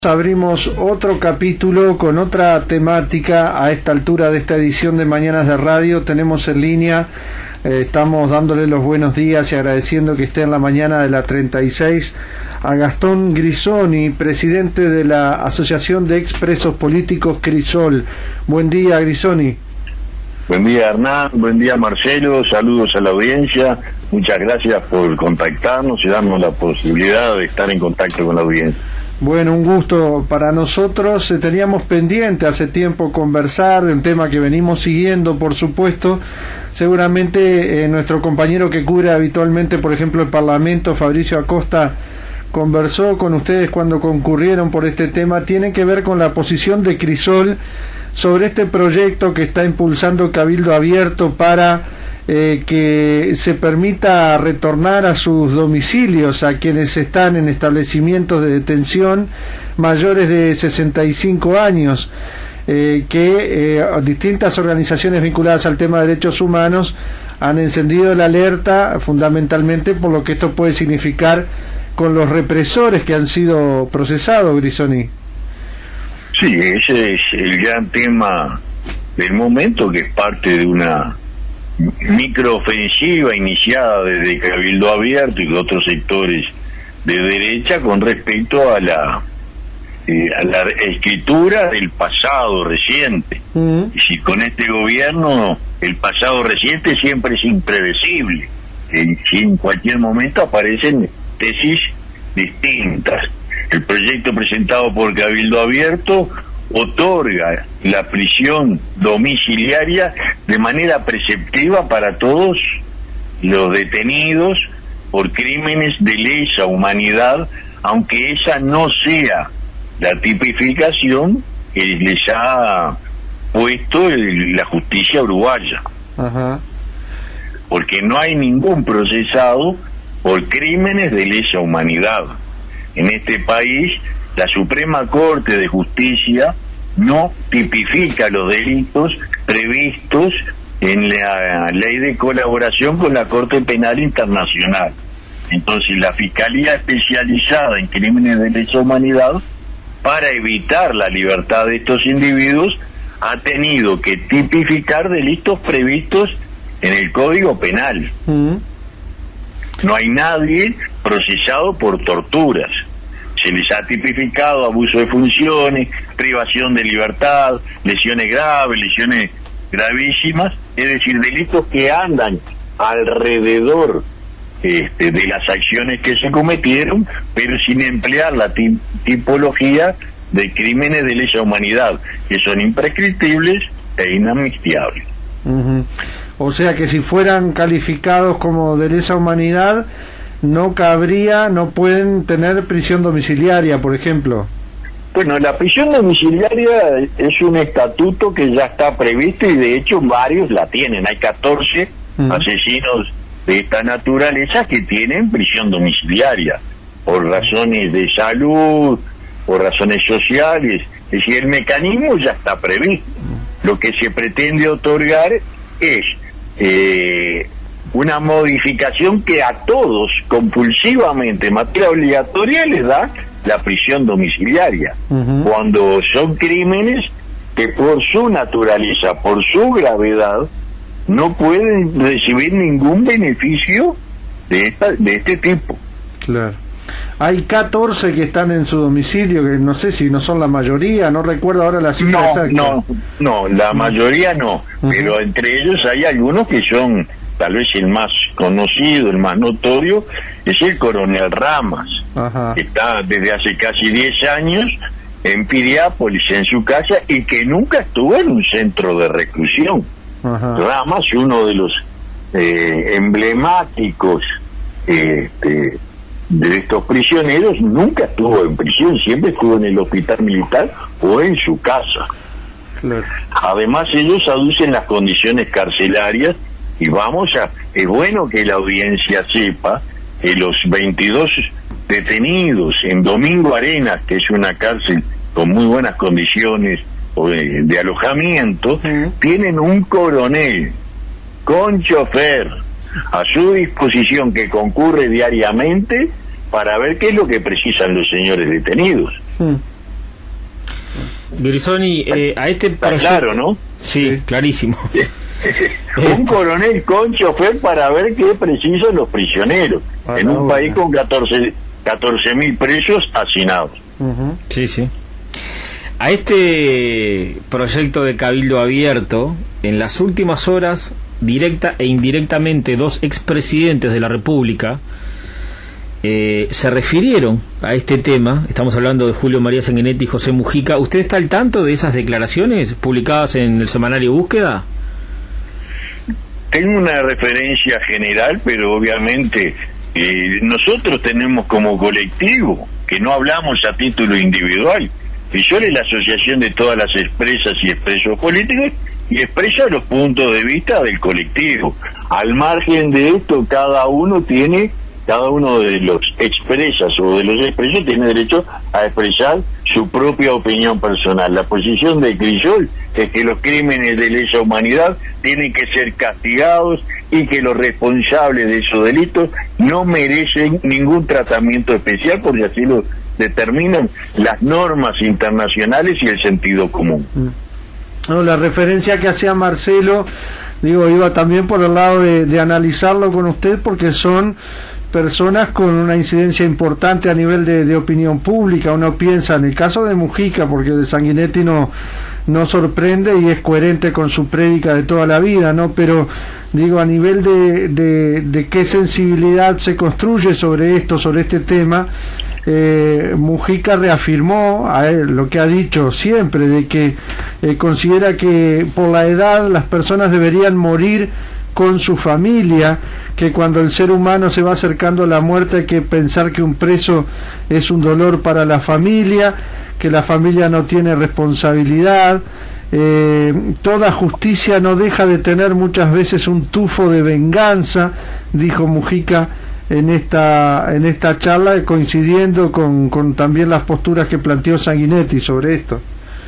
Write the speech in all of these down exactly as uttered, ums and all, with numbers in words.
Abrimos otro capítulo con otra temática a esta altura de esta edición de Mañanas de Radio. Tenemos en línea, eh, estamos dándole los buenos días y agradeciendo que esté en la mañana de la treinta y seis a Gastón Grisoni, presidente de la Asociación de Expresos Políticos Crisol. Buen día, Grisoni. Buen día, Hernán. Buen día, Marcelo. Saludos a la audiencia. Muchas gracias por contactarnos y darnos la posibilidad de estar en contacto con la audiencia. Bueno, un gusto para nosotros. Eh, teníamos pendiente hace tiempo conversar de un tema que venimos siguiendo, por supuesto. Seguramente eh, nuestro compañero que cubre habitualmente, por ejemplo, el Parlamento, Fabricio Acosta, conversó con ustedes cuando concurrieron por este tema. Tiene que ver con la posición de Crisol sobre este proyecto que está impulsando Cabildo Abierto para Eh, que se permita retornar a sus domicilios a quienes están en establecimientos de detención mayores de sesenta y cinco años, eh, que eh, distintas organizaciones vinculadas al tema de derechos humanos han encendido la alerta fundamentalmente por lo que esto puede significar con los represores que han sido procesados, Grisoni. Sí, ese es el gran tema del momento, que es parte de una microofensiva iniciada desde Cabildo Abierto y otros sectores de derecha con respecto a la eh, a la escritura del pasado reciente. Mm. Y si con este gobierno el pasado reciente siempre es imprevisible, en, en cualquier momento aparecen tesis distintas. El proyecto presentado por Cabildo Abierto otorga la prisión domiciliaria de manera preceptiva para todos los detenidos por crímenes de lesa humanidad, aunque esa no sea la tipificación que les ha puesto el, la justicia uruguaya. Ajá. Porque no hay ningún procesado por crímenes de lesa humanidad. En este país, la Suprema Corte de Justicia no tipifica los delitos previstos en la ley de colaboración con la Corte Penal Internacional. Entonces, la Fiscalía Especializada en Crímenes de Lesa Humanidad, para evitar la libertad de estos individuos, ha tenido que tipificar delitos previstos en el Código Penal. Mm. No hay nadie procesado por torturas. Se les ha tipificado abuso de funciones, privación de libertad, lesiones graves, lesiones gravísimas, es decir, delitos que andan alrededor este, de las acciones que se cometieron, pero sin emplear la tip tipología de crímenes de lesa humanidad, que son imprescriptibles e inamnistiables. Uh-huh. O sea que si fueran calificados como de lesa humanidad, no cabría, no pueden tener prisión domiciliaria, por ejemplo. Bueno, la prisión domiciliaria es un estatuto que ya está previsto y de hecho varios la tienen. Hay catorce mm. asesinos de esta naturaleza que tienen prisión domiciliaria por razones de salud, por razones sociales. Es decir, el mecanismo ya está previsto. Lo que se pretende otorgar es eh, una modificación que a todos compulsivamente en materia obligatoria les da la prisión domiciliaria. Uh-huh. Cuando son crímenes que por su naturaleza, por su gravedad, no pueden recibir ningún beneficio de esta, de este tipo. Claro. Hay catorce que están en su domicilio, que no sé si no son la mayoría, no recuerdo ahora la cifra no, exacta. No, no, la mayoría no, uh-huh. Pero entre ellos hay algunos que son, tal vez el más conocido, el más notorio, es el coronel Ramas. Ajá. Que está desde hace casi diez años en Piriápolis, en su casa, y que nunca estuvo en un centro de reclusión. Ajá. Ramas, uno de los eh, emblemáticos este, de estos prisioneros, nunca estuvo en prisión, siempre estuvo en el hospital militar o en su casa. Claro. Además, ellos aducen las condiciones carcelarias. Y vamos a, es bueno que la audiencia sepa que los veintidós detenidos en Domingo Arenas, que es una cárcel con muy buenas condiciones de, de alojamiento, uh-huh. tienen un coronel con chofer a su disposición que concurre diariamente para ver qué es lo que precisan los señores detenidos. Uh-huh. Grisoni, eh, a este Está proyecto... claro, ¿no? Sí, sí. Clarísimo. Un coronel con chofer para ver qué precisan los prisioneros ah, en un no, país no. con catorce mil presos hacinados. Uh-huh. Sí, sí. A este proyecto de Cabildo Abierto, en las últimas horas, directa e indirectamente, dos expresidentes de la República eh, se refirieron a este tema. Estamos hablando de Julio María Sanguinetti y José Mujica. ¿Usted está al tanto de esas declaraciones publicadas en el semanario Búsqueda? Tengo una referencia general, pero obviamente eh, nosotros tenemos como colectivo, que no hablamos a título individual. Fisol es la asociación de todas las expresas y expresos políticos y expresa los puntos de vista del colectivo. Al margen de esto, cada uno tiene, cada uno de los expresas o de los expresos tiene derecho a expresar su propia opinión personal. La posición de Fisol es que los crímenes de lesa humanidad tienen que ser castigados y que los responsables de esos delitos no merecen ningún tratamiento especial porque así lo determinan las normas internacionales y el sentido común. No, la referencia que hacía Marcelo, digo, iba también por el lado de, de analizarlo con usted porque son personas con una incidencia importante a nivel de, de opinión pública. Uno piensa en el caso de Mujica, porque de Sanguinetti no, no sorprende y es coherente con su prédica de toda la vida, ¿no? Pero digo, a nivel de, de, de qué sensibilidad se construye sobre esto, sobre este tema, eh, Mujica reafirmó a él lo que ha dicho siempre, de que eh, considera que por la edad las personas deberían morir con su familia, que cuando el ser humano se va acercando a la muerte hay que pensar que un preso es un dolor para la familia, que la familia no tiene responsabilidad, eh, toda justicia no deja de tener muchas veces un tufo de venganza, dijo Mujica en esta en esta charla, coincidiendo con, con también las posturas que planteó Sanguinetti sobre esto.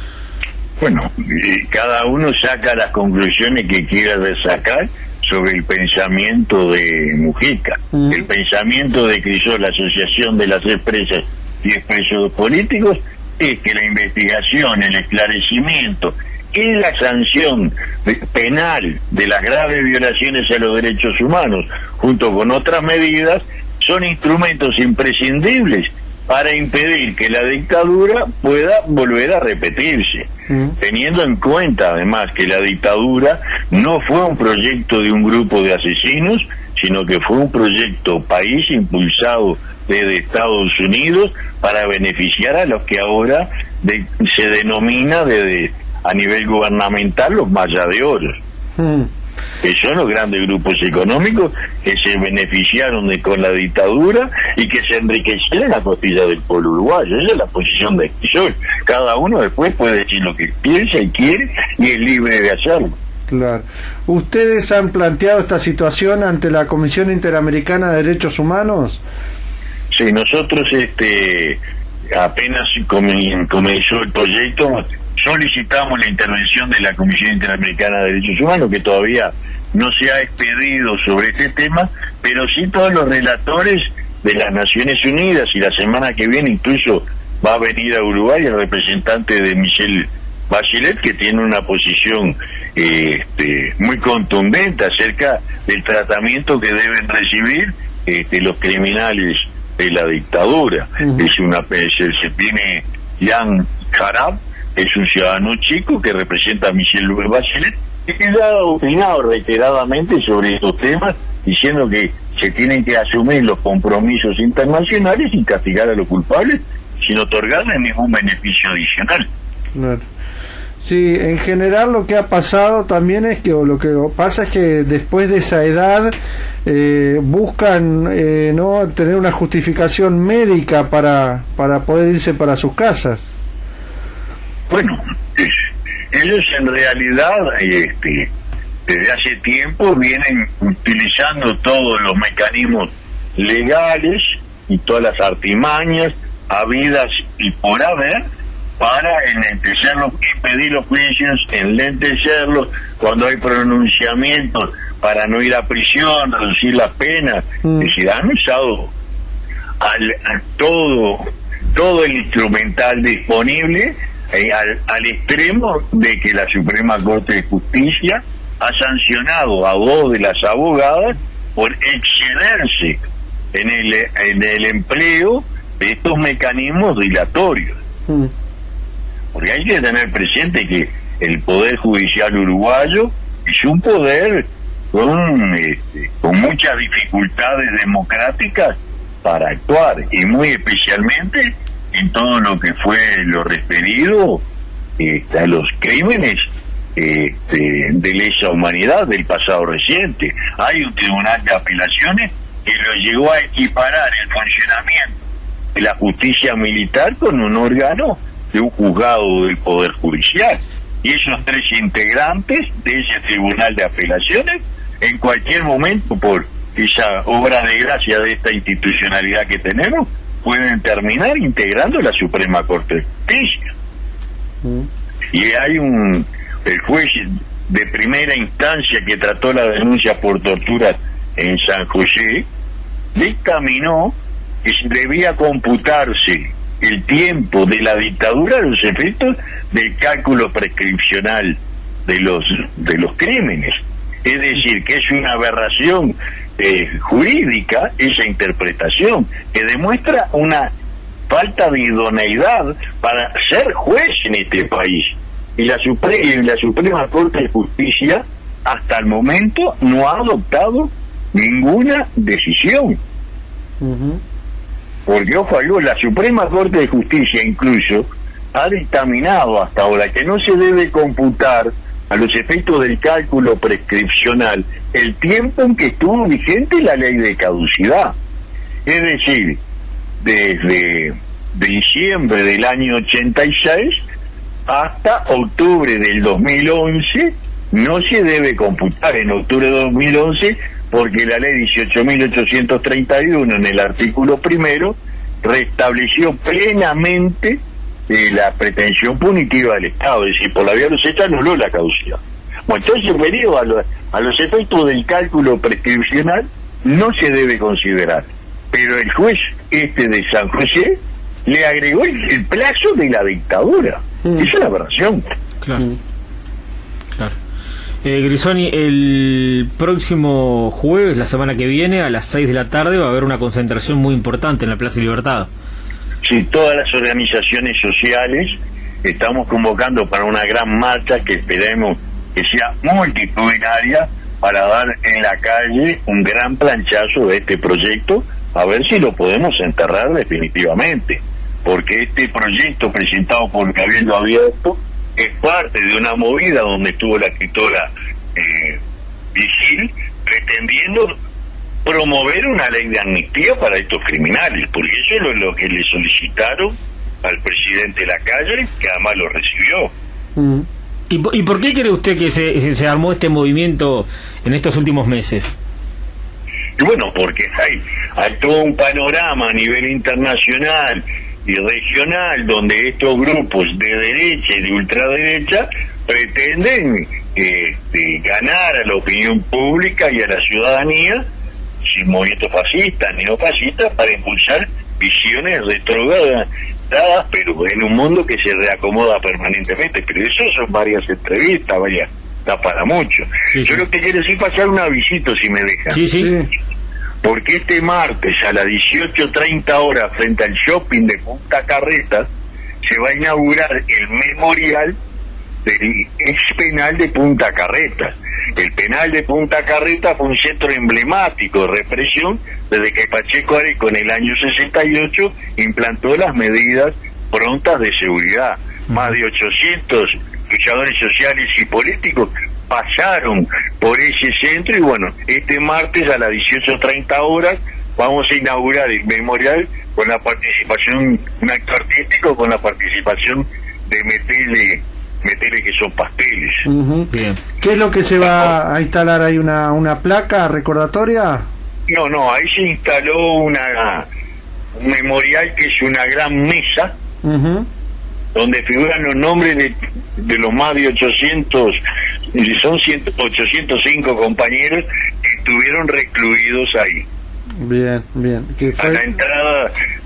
Bueno, cada uno saca las conclusiones que quiera sacar sobre el pensamiento de Mujica. Mm. El pensamiento de Crisol, la Asociación de las Expresas y Expresos Políticos, es que la investigación, el esclarecimiento y la sanción penal de las graves violaciones a los derechos humanos, junto con otras medidas, son instrumentos imprescindibles para impedir que la dictadura pueda volver a repetirse, mm. teniendo en cuenta además que la dictadura no fue un proyecto de un grupo de asesinos, sino que fue un proyecto país impulsado desde Estados Unidos para beneficiar a los que ahora de, se denomina desde a nivel gubernamental los mayadeoros. Mm. que son los grandes grupos económicos que se beneficiaron de con la dictadura y que se enriquecieron a la costilla del pueblo uruguayo. Esa es la posición de Fisol. Cada uno después puede decir lo que piensa y quiere y es libre de hacerlo. Claro. ¿Ustedes han planteado esta situación ante la Comisión Interamericana de Derechos Humanos? Sí, nosotros este apenas comenzó el proyecto, solicitamos la intervención de la Comisión Interamericana de Derechos Humanos, que todavía no se ha expedido sobre este tema, pero sí todos los relatores de las Naciones Unidas, y la semana que viene incluso va a venir a Uruguay el representante de Michelle Bachelet, que tiene una posición eh, este, muy contundente acerca del tratamiento que deben recibir este, los criminales de la dictadura. Uh-huh. Es una se, se tiene Jan Jarab, es un ciudadano chico que representa a Michelle Bachelet, que ha opinado reiteradamente sobre estos temas, diciendo que se tienen que asumir los compromisos internacionales y castigar a los culpables sin otorgarles ningún beneficio adicional. Claro. Sí, en general lo que ha pasado también es que, o lo que pasa es que después de esa edad eh, buscan eh, no tener una justificación médica para para poder irse para sus casas. Bueno, ellos en realidad este, desde hace tiempo vienen utilizando todos los mecanismos legales y todas las artimañas habidas y por haber para enlentecerlos, impedir los juicios, enlentecerlos cuando hay pronunciamientos para no ir a prisión, reducir las penas. Mm. Es decir, han usado al, a todo todo el instrumental disponible eh, al, al extremo de que la Suprema Corte de Justicia ha sancionado a dos de las abogadas por excederse en el, en el empleo de estos mecanismos dilatorios. Mm. Porque hay que tener presente que el Poder Judicial uruguayo es un poder con, este, con muchas dificultades democráticas para actuar, y muy especialmente en todo lo que fue lo referido este, a los crímenes este, de lesa humanidad del pasado reciente. Hay un tribunal de apelaciones que lo llegó a equiparar el funcionamiento de la justicia militar con un órgano de un juzgado del Poder Judicial. Y esos tres integrantes de ese tribunal de apelaciones, en cualquier momento, por esa obra de gracia de esta institucionalidad que tenemos, pueden terminar integrando la Suprema Corte de Justicia. Mm. Y hay un el juez de primera instancia que trató la denuncia por tortura en San José dictaminó que debía computarse el tiempo de la dictadura a los efectos del cálculo prescripcional de los de los crímenes. Es decir, que es una aberración eh, jurídica esa interpretación, que demuestra una falta de idoneidad para ser juez en este país. Y la, Supre y la Suprema Corte de Justicia hasta el momento no ha adoptado ninguna decisión. Uh-huh. Porque, ojo, algo, la Suprema Corte de Justicia incluso ha dictaminado hasta ahora que no se debe computar a los efectos del cálculo prescripcional el tiempo en que estuvo vigente la ley de caducidad. Es decir, desde diciembre del año ochenta y seis hasta octubre del dos mil once no se debe computar en octubre de dos mil once, porque la ley dieciocho mil ochocientos treinta y uno en el artículo primero restableció plenamente eh, la pretensión punitiva del Estado, es decir, por la vía de los hechos anuló la caducidad. Bueno, entonces, venido a, lo, a los efectos del cálculo prescripcional, no se debe considerar, pero el juez este de San José le agregó el, el plazo de la dictadura. Mm. Esa es la aberración. Claro, mm. claro. Eh, Grisoni, el próximo jueves, la semana que viene, a las seis de la tarde, va a haber una concentración muy importante en la Plaza Libertad. Sí, todas las organizaciones sociales estamos convocando para una gran marcha que esperemos que sea multitudinaria para dar en la calle un gran planchazo de este proyecto, a ver si lo podemos enterrar definitivamente, porque este proyecto presentado por Cabildo Abierto es parte de una movida donde estuvo la escritora eh, Vigil pretendiendo promover una ley de amnistía para estos criminales, porque eso es lo que le solicitaron al presidente Lacalle, que además lo recibió. Mm. ¿Y, por, ¿Y por qué cree usted que se, se armó este movimiento en estos últimos meses? Y bueno, porque hay, hay todo un panorama a nivel internacional y regional donde estos grupos de derecha y de ultraderecha pretenden este, ganar a la opinión pública y a la ciudadanía sin movimientos fascistas, neofascistas, para impulsar visiones retrógradas, pero en un mundo que se reacomoda permanentemente. Pero eso son varias entrevistas, varias, da para mucho. Sí, Yo sí. lo que quiero decir, pasar un avisito, si me dejan. Sí, sí. Porque este martes a las dieciocho treinta horas frente al shopping de Punta Carretas se va a inaugurar el memorial del ex penal de Punta Carretas. El penal de Punta Carretas fue un centro emblemático de represión desde que Pacheco Areco en el año sesenta y ocho implantó las medidas prontas de seguridad. Más de ochocientos luchadores sociales y políticos pasaron por ese centro, y bueno, este martes a las dieciocho treinta horas vamos a inaugurar el memorial con la participación, un acto artístico con la participación de Metele, Metele que son pasteles. Uh-huh. Bien. ¿Qué es lo que se va a instalar? ¿Hay una, una placa recordatoria? No, no, ahí se instaló una un memorial que es una gran mesa, uh-huh, donde figuran los nombres de, de los más de ochocientos, son ochocientos cinco compañeros que estuvieron recluidos ahí. Bien, bien. ¿Qué fue? A la entrada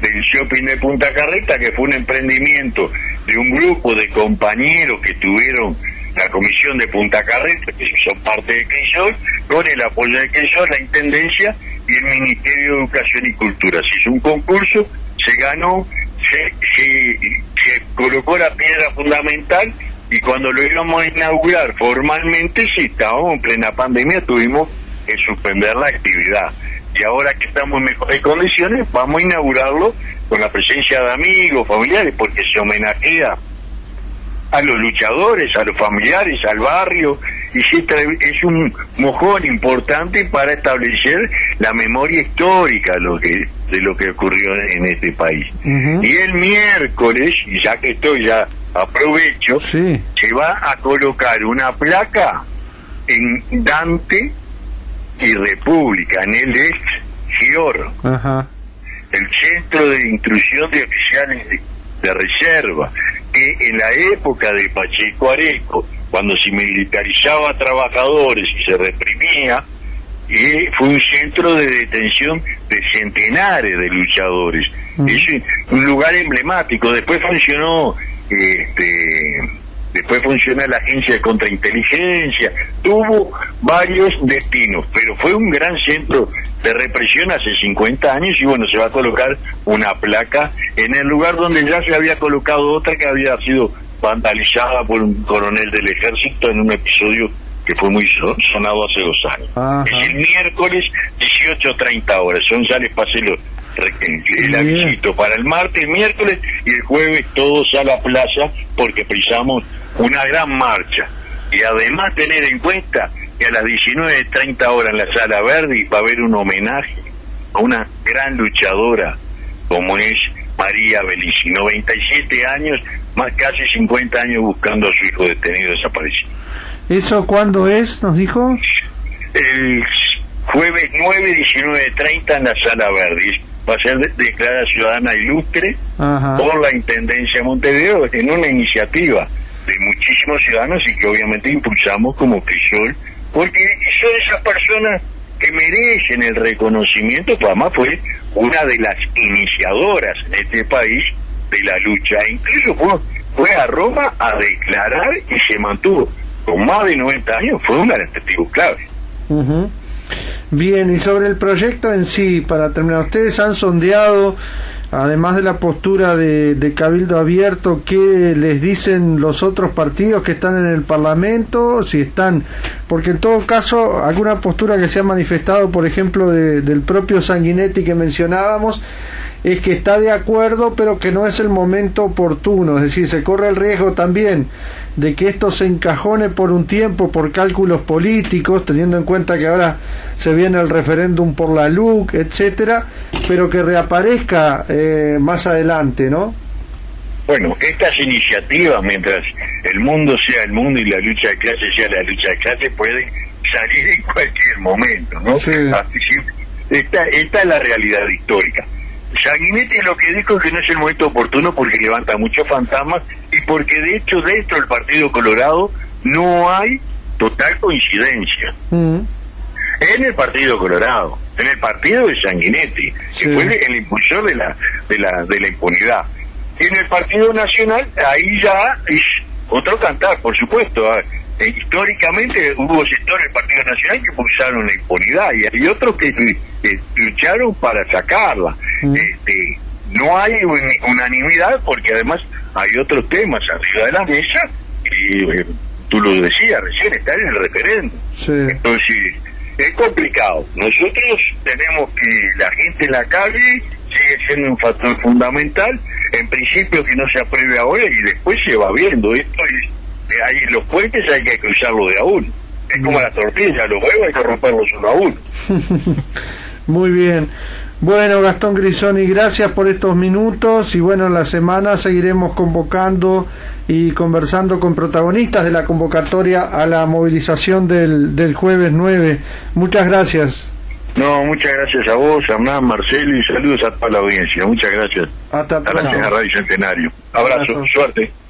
del shopping de Punta Carreta, que fue un emprendimiento de un grupo de compañeros que tuvieron la comisión de Punta Carreta, que son parte de Crisol, con el apoyo de Crisol, la Intendencia y el Ministerio de Educación y Cultura. Se hizo un concurso, se ganó, se, se, se colocó la piedra fundamental, y cuando lo íbamos a inaugurar formalmente, si estábamos en plena pandemia, tuvimos que suspender la actividad. Y ahora que estamos en mejores condiciones, vamos a inaugurarlo con la presencia de amigos, familiares, porque se homenajea a los luchadores, a los familiares, al barrio, y es un mojón importante para establecer la memoria histórica de lo que, de lo que ocurrió en este país. Uh-huh. Y el miércoles, y ya que estoy, ya aprovecho, sí, se va a colocar una placa en Dante y República, en el ex Gior, uh-huh, el Centro de Instrucción de Oficiales de, de Reserva, que en la época de Pacheco Areco, cuando se militarizaba a trabajadores y se reprimía, y fue un centro de detención de centenares de luchadores. Uh-huh. Es un lugar emblemático. Después funcionó este después funcionó la agencia de contrainteligencia, tuvo varios destinos, pero fue un gran centro de represión hace cincuenta años, y bueno, se va a colocar una placa en el lugar donde ya se había colocado otra que había sido vandalizada por un coronel del ejército en un episodio que fue muy sonado hace dos años. Ajá. Es el miércoles dieciocho treinta horas, son ya les pasé los el avisito para el martes, miércoles y el jueves todos a la plaza, porque precisamos una gran marcha. Y además tener en cuenta que a las diecinueve treinta horas en la Sala Verde va a haber un homenaje a una gran luchadora como es María Belici, noventa y siete años, más casi cincuenta años buscando a su hijo detenido desaparecido. ¿Eso cuándo es, nos dijo? El jueves nueve, diecinueve treinta en la Sala Verde. Va a ser de, declarada ciudadana ilustre, ajá, por la Intendencia de Montevideo, en una iniciativa de muchísimos ciudadanos y que obviamente impulsamos como Crisol, porque son esas personas que merecen el reconocimiento, pues además fue una de las iniciadoras en este país de la lucha, e incluso fue, fue a Roma a declarar y se mantuvo con más de noventa años, fue un gran testigo clave. Uh-huh. Bien, y sobre el proyecto en sí, para terminar, ustedes han sondeado, además de la postura de, de Cabildo Abierto, ¿qué les dicen los otros partidos que están en el Parlamento? Si están, porque en todo caso, alguna postura que se ha manifestado, por ejemplo, de, del propio Sanguinetti que mencionábamos, es que está de acuerdo, pero que no es el momento oportuno, es decir, se corre el riesgo también de que esto se encajone por un tiempo por cálculos políticos, teniendo en cuenta que ahora se viene el referéndum por la L U C, etcétera, pero que reaparezca eh, más adelante, ¿no? Bueno, estas iniciativas, mientras el mundo sea el mundo y la lucha de clases sea la lucha de clases, pueden salir en cualquier momento, ¿no? Sí. Así, esta, esta es la realidad histórica. Sanguinetti lo que dijo es que no es el momento oportuno porque levanta muchos fantasmas y porque de hecho dentro del Partido Colorado no hay total coincidencia. Mm. En el Partido Colorado, en el partido de Sanguinetti, sí, que fue el impulsor de la, de la, de la impunidad. Y en el Partido Nacional, ahí ya es otro cantar, por supuesto. Eh, históricamente hubo sectores del Partido Nacional que impulsaron la impunidad y hay otros que eh, lucharon para sacarla. Mm. Este, no hay un, unanimidad porque además hay otros temas arriba de la mesa y eh, tú lo decías recién, está en el referéndum. Sí. Entonces es complicado. Nosotros tenemos que la gente en la calle sigue siendo un factor fundamental. En principio que no se apruebe ahora y después se va viendo. Esto es, hay, los puentes hay que cruzarlos de a uno. Es como la tortilla, los huevos hay que romperlos uno a uno. Muy bien. Bueno, Gastón Grisoni, gracias por estos minutos y bueno, en la semana seguiremos convocando y conversando con protagonistas de la convocatoria a la movilización del, del jueves nueve. Muchas gracias. No, muchas gracias a vos, Hernán, Marcelo, y saludos a toda la audiencia. Muchas gracias. Hasta pronto. Gracias a Radio Centenario. Abrazo, Abrazo. Suerte.